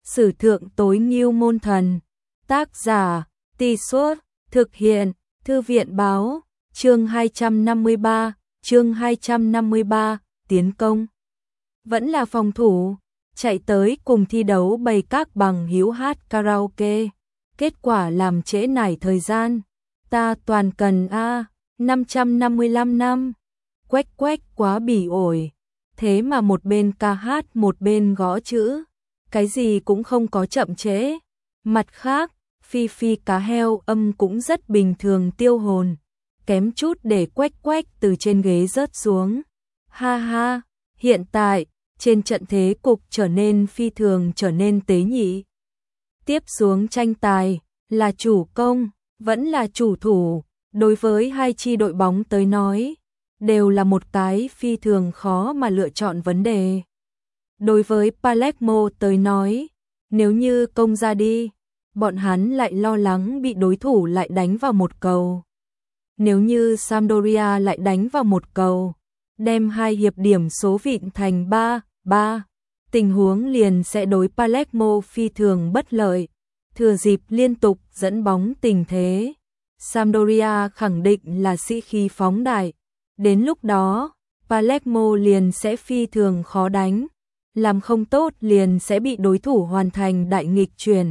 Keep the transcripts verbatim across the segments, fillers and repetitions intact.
Sử thượng tối ngưu môn thần. Tác giả, Tì Suốt, thực hiện, Thư viện báo, chương hai trăm năm mươi ba, chương hai trăm năm mươi ba, tiến công. Vẫn là phòng thủ, chạy tới cùng thi đấu bày các bằng hữu hát karaoke. Kết quả làm trễ nải thời gian. Ta toàn cần A, năm trăm năm mươi lăm năm. Quách quách quá bỉ ổi. Thế mà một bên ca hát một bên gõ chữ. Cái gì cũng không có chậm trễ. Mặt khác, phi phi cá heo âm cũng rất bình thường tiêu hồn. Kém chút để quách quách từ trên ghế rớt xuống. Ha ha, hiện tại, trên trận thế cục trở nên phi thường trở nên tế nhị. Tiếp xuống tranh tài, là chủ công, vẫn là chủ thủ, đối với hai chi đội bóng tới nói, đều là một cái phi thường khó mà lựa chọn vấn đề. Đối với Palermo tới nói, nếu như công ra đi, bọn hắn lại lo lắng bị đối thủ lại đánh vào một cầu. Nếu như Sampdoria lại đánh vào một cầu, đem hai hiệp điểm số vịn thành ba ba, tình huống liền sẽ đối Palermo phi thường bất lợi, thừa dịp liên tục dẫn bóng tình thế. Sampdoria khẳng định là sĩ khí phóng đại, đến lúc đó, Palermo liền sẽ phi thường khó đánh, làm không tốt liền sẽ bị đối thủ hoàn thành đại nghịch chuyển.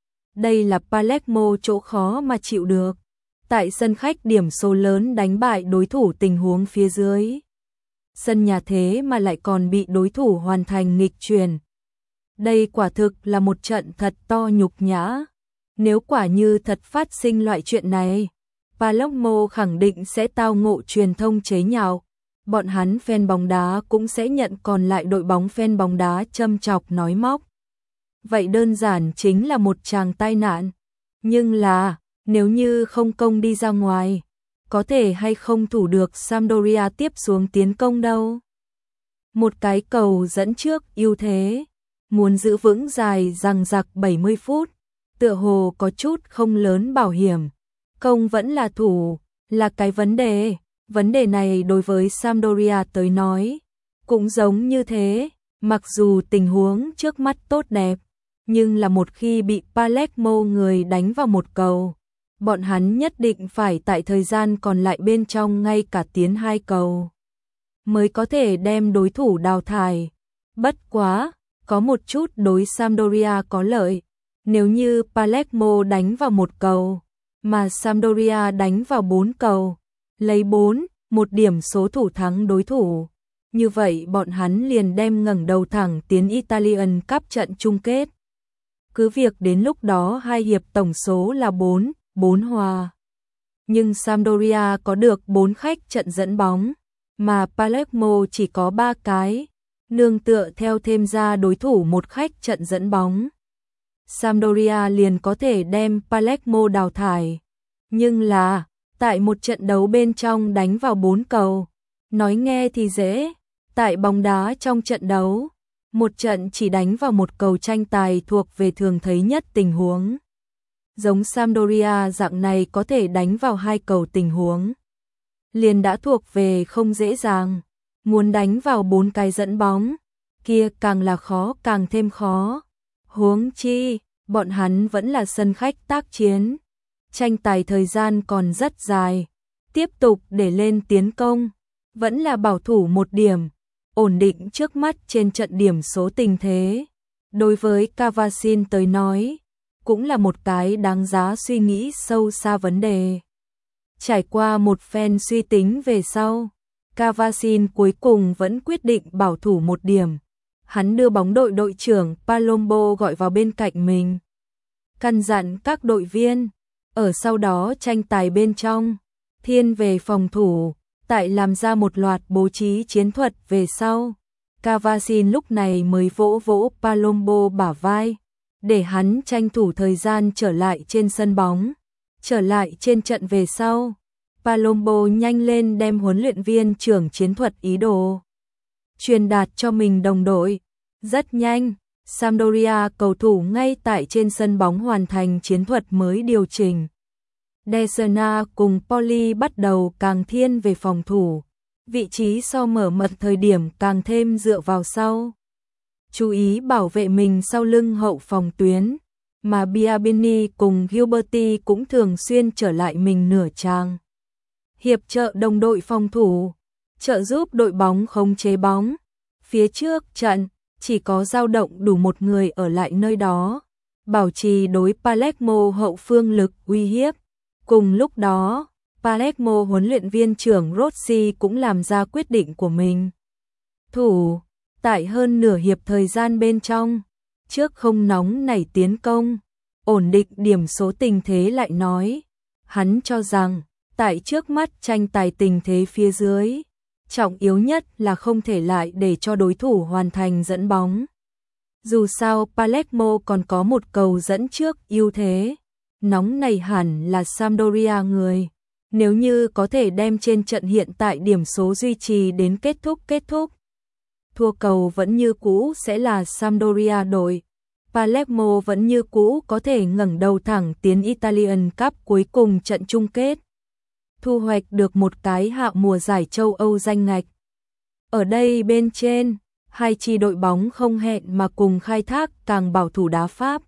Đây là Palermo chỗ khó mà chịu được. Tại sân khách điểm số lớn đánh bại đối thủ tình huống phía dưới. Sân nhà thế mà lại còn bị đối thủ hoàn thành nghịch chuyển. Đây quả thực là một trận thật to nhục nhã. Nếu quả như thật phát sinh loại chuyện này, Palermo khẳng định sẽ tao ngộ truyền thông chế nhạo. Bọn hắn fan bóng đá cũng sẽ nhận còn lại đội bóng fan bóng đá châm chọc nói móc. Vậy đơn giản chính là một tràng tai nạn. Nhưng là, nếu như không công đi ra ngoài, có thể hay không thủ được Sampdoria tiếp xuống tiến công đâu. Một cái cầu dẫn trước ưu thế, muốn giữ vững dài dằng dặc bảy mươi phút, tựa hồ có chút không lớn bảo hiểm. Công vẫn là thủ, là cái vấn đề. Vấn đề này đối với Sampdoria tới nói, cũng giống như thế, mặc dù tình huống trước mắt tốt đẹp, nhưng là một khi bị Palermo người đánh vào một cầu, bọn hắn nhất định phải tại thời gian còn lại bên trong ngay cả tiến hai cầu, mới có thể đem đối thủ đào thải. Bất quá, có một chút đối Sampdoria có lợi, nếu như Palermo đánh vào một cầu, mà Sampdoria đánh vào bốn cầu, lấy bốn, một điểm số thủ thắng đối thủ. Như vậy bọn hắn liền đem ngẩng đầu thẳng tiến Italian Cup trận chung kết. Cứ việc đến lúc đó hai hiệp tổng số là bốn, bốn hòa. Nhưng Sampdoria có được bốn khách trận dẫn bóng, mà Palermo chỉ có ba cái, nương tựa theo thêm ra đối thủ một khách trận dẫn bóng. Sampdoria liền có thể đem Palermo đào thải. Nhưng là, tại một trận đấu bên trong đánh vào bốn cầu, nói nghe thì dễ, tại bóng đá trong trận đấu, một trận chỉ đánh vào một cầu tranh tài thuộc về thường thấy nhất tình huống. Giống Sampdoria dạng này có thể đánh vào hai cầu tình huống, liền đã thuộc về không dễ dàng, muốn đánh vào bốn cái dẫn bóng, kia càng là khó càng thêm khó. Huống chi, bọn hắn vẫn là sân khách tác chiến. Tranh tài thời gian còn rất dài, tiếp tục để lên tiến công, vẫn là bảo thủ một điểm, ổn định trước mắt trên trận điểm số tình thế. Đối với Cavasin tới nói, cũng là một cái đáng giá suy nghĩ sâu xa vấn đề. Trải qua một phen suy tính về sau, Cavasin cuối cùng vẫn quyết định bảo thủ một điểm. Hắn đưa bóng đội đội trưởng Palombo gọi vào bên cạnh mình, căn dặn các đội viên ở sau đó tranh tài bên trong, thiên về phòng thủ, tại làm ra một loạt bố trí chiến thuật về sau. Cavasin lúc này mới vỗ vỗ Palombo bả vai, để hắn tranh thủ thời gian trở lại trên sân bóng. Trở lại trên trận về sau, Palombo nhanh lên đem huấn luyện viên trưởng chiến thuật ý đồ truyền đạt cho mình đồng đội. Rất nhanh, Sampdoria cầu thủ ngay tại trên sân bóng hoàn thành chiến thuật mới điều chỉnh. De Serna cùng Poli bắt đầu càng thiên về phòng thủ, vị trí so mở mật thời điểm càng thêm dựa vào sau. chú ý bảo vệ mình sau lưng hậu phòng tuyến, mà Biabini cùng Gilberti cũng thường xuyên trở lại mình nửa trang. Hiệp trợ đồng đội phòng thủ, trợ giúp đội bóng khống chế bóng. Phía trước trận, chỉ có dao động đủ một người ở lại nơi đó, bảo trì đối Palermo hậu phương lực uy hiếp. Cùng lúc đó, Palermo huấn luyện viên trưởng Rossi cũng làm ra quyết định của mình. Thủ, tại hơn nửa hiệp thời gian bên trong, trước không nóng nảy tiến công, ổn định điểm số tình thế lại nói, hắn cho rằng, tại trước mắt tranh tài tình thế phía dưới, trọng yếu nhất là không thể lại để cho đối thủ hoàn thành dẫn bóng. Dù sao Palermo còn có một cầu dẫn trước ưu thế, nóng này hẳn là Sampdoria người. Nếu như có thể đem trên trận hiện tại điểm số duy trì đến kết thúc kết thúc, thua cầu vẫn như cũ sẽ là Sampdoria đội. Palermo vẫn như cũ có thể ngẩng đầu thẳng tiến Italian Cup cuối cùng trận chung kết, thu hoạch được một cái hạ mùa giải châu Âu danh ngạch. Ở đây bên trên, hai chi đội bóng không hẹn mà cùng khai thác càng bảo thủ đá Pháp.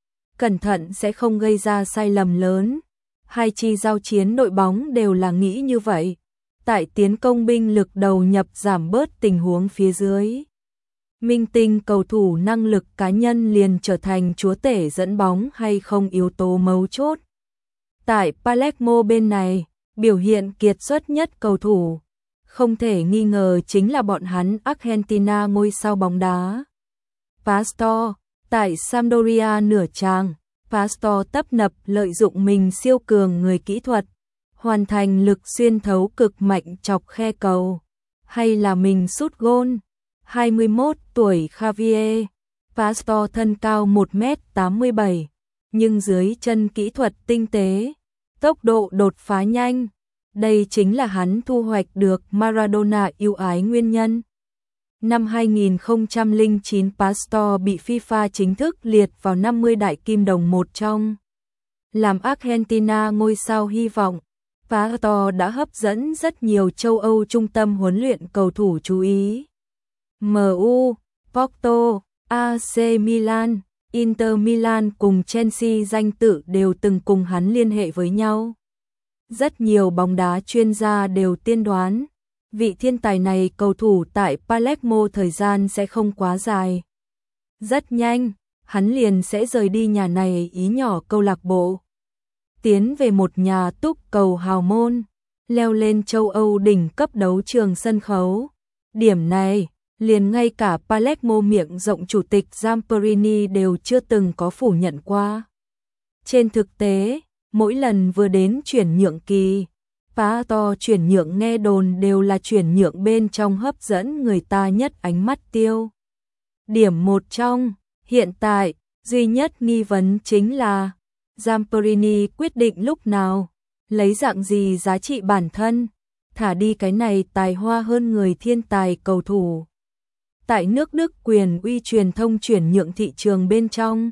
Cẩn thận sẽ không gây ra sai lầm lớn. Hai chi giao chiến đội bóng đều là nghĩ như vậy. Tại tiến công binh lực đầu nhập giảm bớt tình huống phía dưới, minh tinh cầu thủ năng lực cá nhân liền trở thành chúa tể dẫn bóng hay không yếu tố mấu chốt. Tại Palermo bên này, biểu hiện kiệt xuất nhất cầu thủ, không thể nghi ngờ chính là bọn hắn Argentina ngôi sao bóng đá. Pastor, tại Sampdoria nửa trang, Pastor tấp nập lợi dụng mình siêu cường người kỹ thuật, hoàn thành lực xuyên thấu cực mạnh chọc khe cầu, hay là mình sút gôn. hai mươi mốt tuổi Javier Pastor thân cao một mét tám mươi bảy, nhưng dưới chân kỹ thuật tinh tế, tốc độ đột phá nhanh. Đây chính là hắn thu hoạch được Maradona yêu ái nguyên nhân. Năm hai nghìn không trăm lẻ chín Pastor bị FIFA chính thức liệt vào năm mươi đại kim đồng một trong. Làm Argentina ngôi sao hy vọng, Pastor đã hấp dẫn rất nhiều châu Âu trung tâm huấn luyện cầu thủ chú ý. em u, Porto, a xê Milan, Inter Milan cùng Chelsea danh tự đều từng cùng hắn liên hệ với nhau. Rất nhiều bóng đá chuyên gia đều tiên đoán, vị thiên tài này cầu thủ tại Palermo thời gian sẽ không quá dài. Rất nhanh, hắn liền sẽ rời đi nhà này ý nhỏ câu lạc bộ, tiến về một nhà túc cầu hào môn, leo lên châu Âu đỉnh cấp đấu trường sân khấu. Điểm này, liền ngay cả Palermo miệng rộng chủ tịch Zamperini đều chưa từng có phủ nhận qua. Trên thực tế, mỗi lần vừa đến chuyển nhượng kỳ, Pastor chuyển nhượng nghe đồn đều là chuyển nhượng bên trong hấp dẫn người ta nhất ánh mắt tiêu. Điểm một trong, hiện tại, duy nhất nghi vấn chính là Zamperini quyết định lúc nào, lấy dạng gì giá trị bản thân, thả đi cái này tài hoa hơn người thiên tài cầu thủ. Tại nước Đức quyền uy truyền thông chuyển nhượng thị trường bên trong,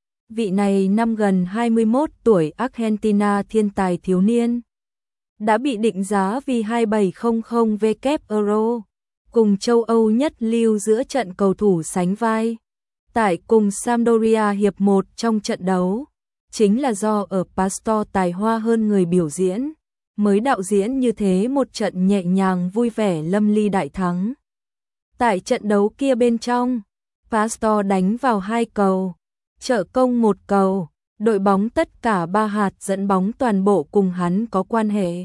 vị này năm gần hai mươi mốt tuổi Argentina thiên tài thiếu niên đã bị định giá vì hai nghìn bảy trăm W euro, cùng châu Âu nhất lưu giữa trận cầu thủ sánh vai. Tại cùng Sampdoria hiệp một trong trận đấu, chính là do ở Pastor tài hoa hơn người biểu diễn, mới đạo diễn như thế một trận nhẹ nhàng vui vẻ lâm ly đại thắng. Tại trận đấu kia bên trong, Pastor đánh vào hai cầu, trợ công một cầu, đội bóng tất cả ba hạt dẫn bóng toàn bộ cùng hắn có quan hệ.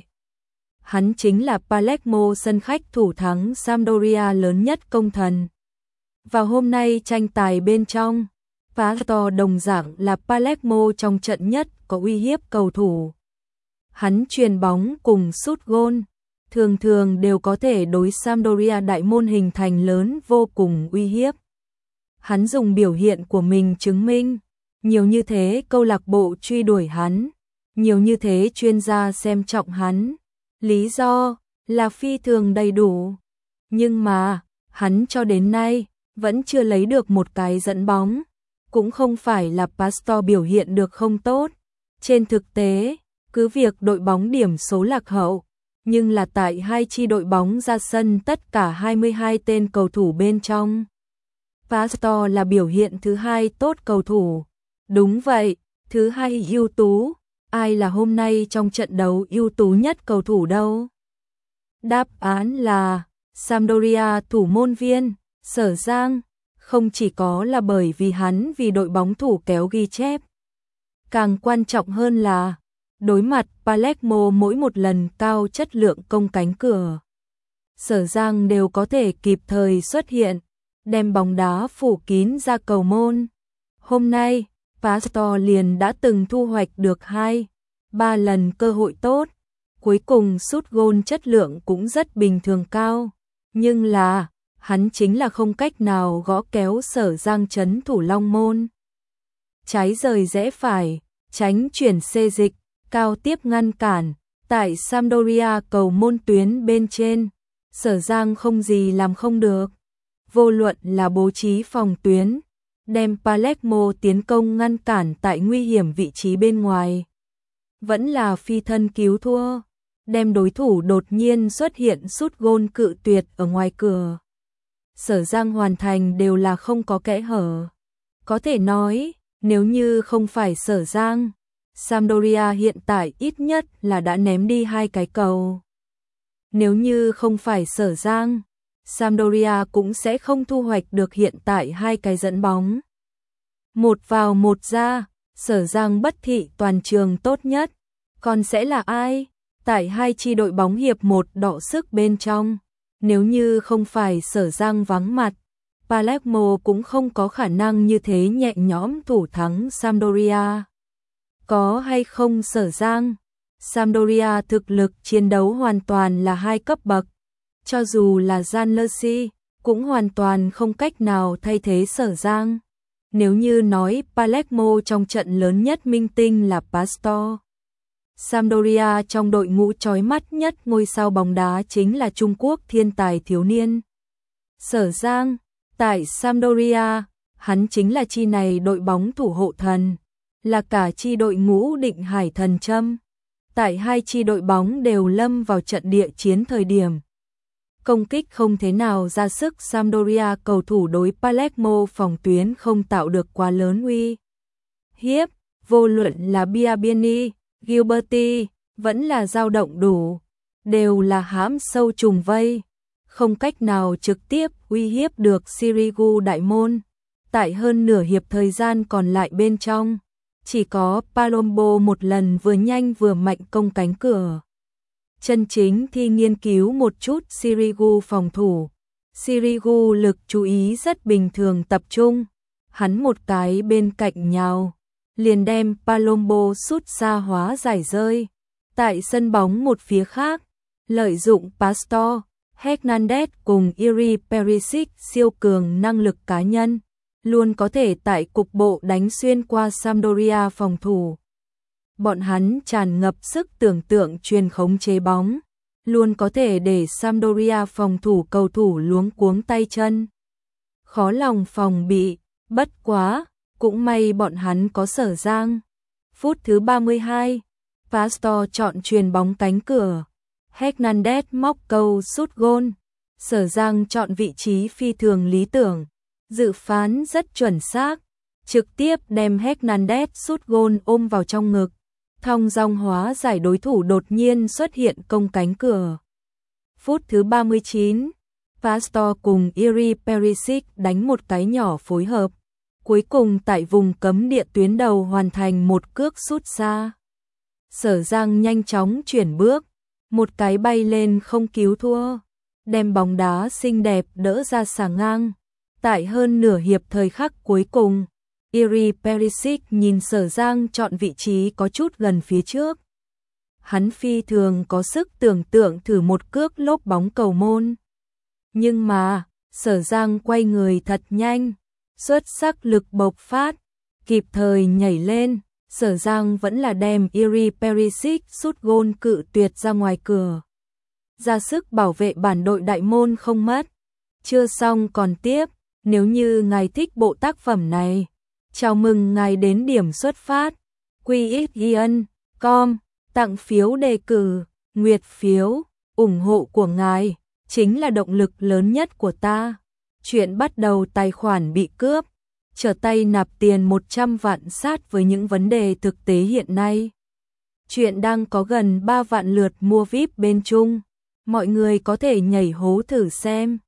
Hắn chính là Palermo sân khách thủ thắng Sampdoria lớn nhất công thần. Vào hôm nay tranh tài bên trong, Pastor đồng dạng là Palermo trong trận nhất có uy hiếp cầu thủ. Hắn chuyền bóng cùng sút gôn, thường thường đều có thể đối Sampdoria đại môn hình thành lớn vô cùng uy hiếp. Hắn dùng biểu hiện của mình chứng minh, nhiều như thế câu lạc bộ truy đuổi hắn, nhiều như thế chuyên gia xem trọng hắn. Lý do là phi thường đầy đủ. Nhưng mà, hắn cho đến nay, vẫn chưa lấy được một cái dẫn bóng. Cũng không phải là Pastor biểu hiện được không tốt. Trên thực tế, cứ việc đội bóng điểm số lạc hậu, nhưng là tại hai chi đội bóng ra sân tất cả hai mươi hai tên cầu thủ bên trong. Pastor là biểu hiện thứ hai tốt cầu thủ. Đúng vậy, thứ hai ưu tú. Ai là hôm nay trong trận đấu ưu tú nhất cầu thủ đâu? Đáp án là Sampdoria thủ môn viên Sở Giang. Không chỉ có là bởi vì hắn vì đội bóng thủ kéo ghi chép. Càng quan trọng hơn là đối mặt Palermo mỗi một lần cao chất lượng công cánh cửa, Sở Giang đều có thể kịp thời xuất hiện, đem bóng đá phủ kín ra cầu môn. Hôm nay, Pastor liền đã từng thu hoạch được hai, ba lần cơ hội tốt, cuối cùng sút gôn chất lượng cũng rất bình thường cao, nhưng là hắn chính là không cách nào gõ kéo Sở Giang trấn thủ long môn. Trái rời rẽ phải, tránh chuyển xê dịch, cao tiếp ngăn cản, tại Sampdoria cầu môn tuyến bên trên, Sở Giang không gì làm không được. Vô luận là bố trí phòng tuyến, đem Palermo tiến công ngăn cản tại nguy hiểm vị trí bên ngoài, vẫn là phi thân cứu thua, đem đối thủ đột nhiên xuất hiện sút gôn cự tuyệt ở ngoài cửa. Sở Giang hoàn thành đều là không có kẽ hở. Có thể nói, nếu như không phải Sở Giang, Sampdoria hiện tại ít nhất là đã ném đi hai cái cầu. Nếu như không phải Sở Giang, Sampdoria cũng sẽ không thu hoạch được hiện tại hai cái dẫn bóng. Một vào một ra, Sở Giang bất thị toàn trường tốt nhất. Còn sẽ là ai? Tại hai chi đội bóng hiệp một đọ sức bên trong, nếu như không phải Sở Giang vắng mặt, Palermo cũng không có khả năng như thế nhẹ nhõm thủ thắng Sampdoria. Có hay không Sở Giang? Sampdoria thực lực chiến đấu hoàn toàn là hai cấp bậc. Cho dù là Gianluigi, cũng hoàn toàn không cách nào thay thế Sở Giang. Nếu như nói Palermo trong trận lớn nhất minh tinh là Pastor, Sampdoria trong đội ngũ chói mắt nhất ngôi sao bóng đá chính là Trung Quốc thiên tài thiếu niên Sở Giang. Tại Sampdoria, hắn chính là chi này đội bóng thủ hộ thần, là cả chi đội ngũ định hải thần châm. Tại hai chi đội bóng đều lâm vào trận địa chiến thời điểm công kích không thế nào ra sức, Sampdoria cầu thủ đối Palermo phòng tuyến không tạo được quá lớn uy hiếp, vô luận là Biabiani, Gilberti, vẫn là dao động đủ, đều là hãm sâu trùng vây, không cách nào trực tiếp uy hiếp được Sirigu đại môn. Tại hơn nửa hiệp thời gian còn lại bên trong, chỉ có Palombo một lần vừa nhanh vừa mạnh công cánh cửa. Chân chính thi nghiên cứu một chút Sirigu phòng thủ. Sirigu lực chú ý rất bình thường tập trung, hắn một cái bên cạnh nhào, liền đem Palombo sút xa hóa giải rơi. Tại sân bóng một phía khác, lợi dụng Pastor, Hernandez cùng Iri Perisic siêu cường năng lực cá nhân, luôn có thể tại cục bộ đánh xuyên qua Sampdoria phòng thủ. Bọn hắn tràn ngập sức tưởng tượng truyền khống chế bóng, luôn có thể để Sampdoria phòng thủ cầu thủ luống cuống tay chân. Khó lòng phòng bị, bất quá, cũng may bọn hắn có Sở Giang. Phút thứ ba mươi hai, Pastor chọn chuyền bóng cánh cửa, Hernandez móc câu sút gôn. Sở Giang chọn vị trí phi thường lý tưởng, dự phán rất chuẩn xác, trực tiếp đem Hernandez sút gôn ôm vào trong ngực, thong dong hóa giải đối thủ đột nhiên xuất hiện công cánh cửa. Phút thứ ba mươi chín, Pastor cùng Iri Perisic đánh một cái nhỏ phối hợp, cuối cùng tại vùng cấm địa tuyến đầu hoàn thành một cước sút xa. Sở Giang nhanh chóng chuyển bước, một cái bay lên không cứu thua, đem bóng đá xinh đẹp đỡ ra xà ngang. Tại hơn nửa hiệp thời khắc cuối cùng, Iri Perisic nhìn Sở Giang chọn vị trí có chút gần phía trước. Hắn phi thường có sức tưởng tượng thử một cước lốp bóng cầu môn. Nhưng mà, Sở Giang quay người thật nhanh, xuất sắc lực bộc phát, kịp thời nhảy lên, Sở Giang vẫn là đem Iri Perisic sút gôn cự tuyệt ra ngoài cửa. Ra sức bảo vệ bản đội đại môn không mất. Chưa xong còn tiếp, nếu như ngài thích bộ tác phẩm này, chào mừng ngài đến điểm xuất phát quy ích giê en chấm com, tặng phiếu đề cử, nguyệt phiếu, ủng hộ của ngài chính là động lực lớn nhất của ta. Chuyện bắt đầu tài khoản bị cướp, trở tay nạp tiền một trăm vạn sát với những vấn đề thực tế hiện nay. Chuyện đang có gần ba vạn lượt mua vi ai pi bên Trung. Mọi người có thể nhảy hố thử xem.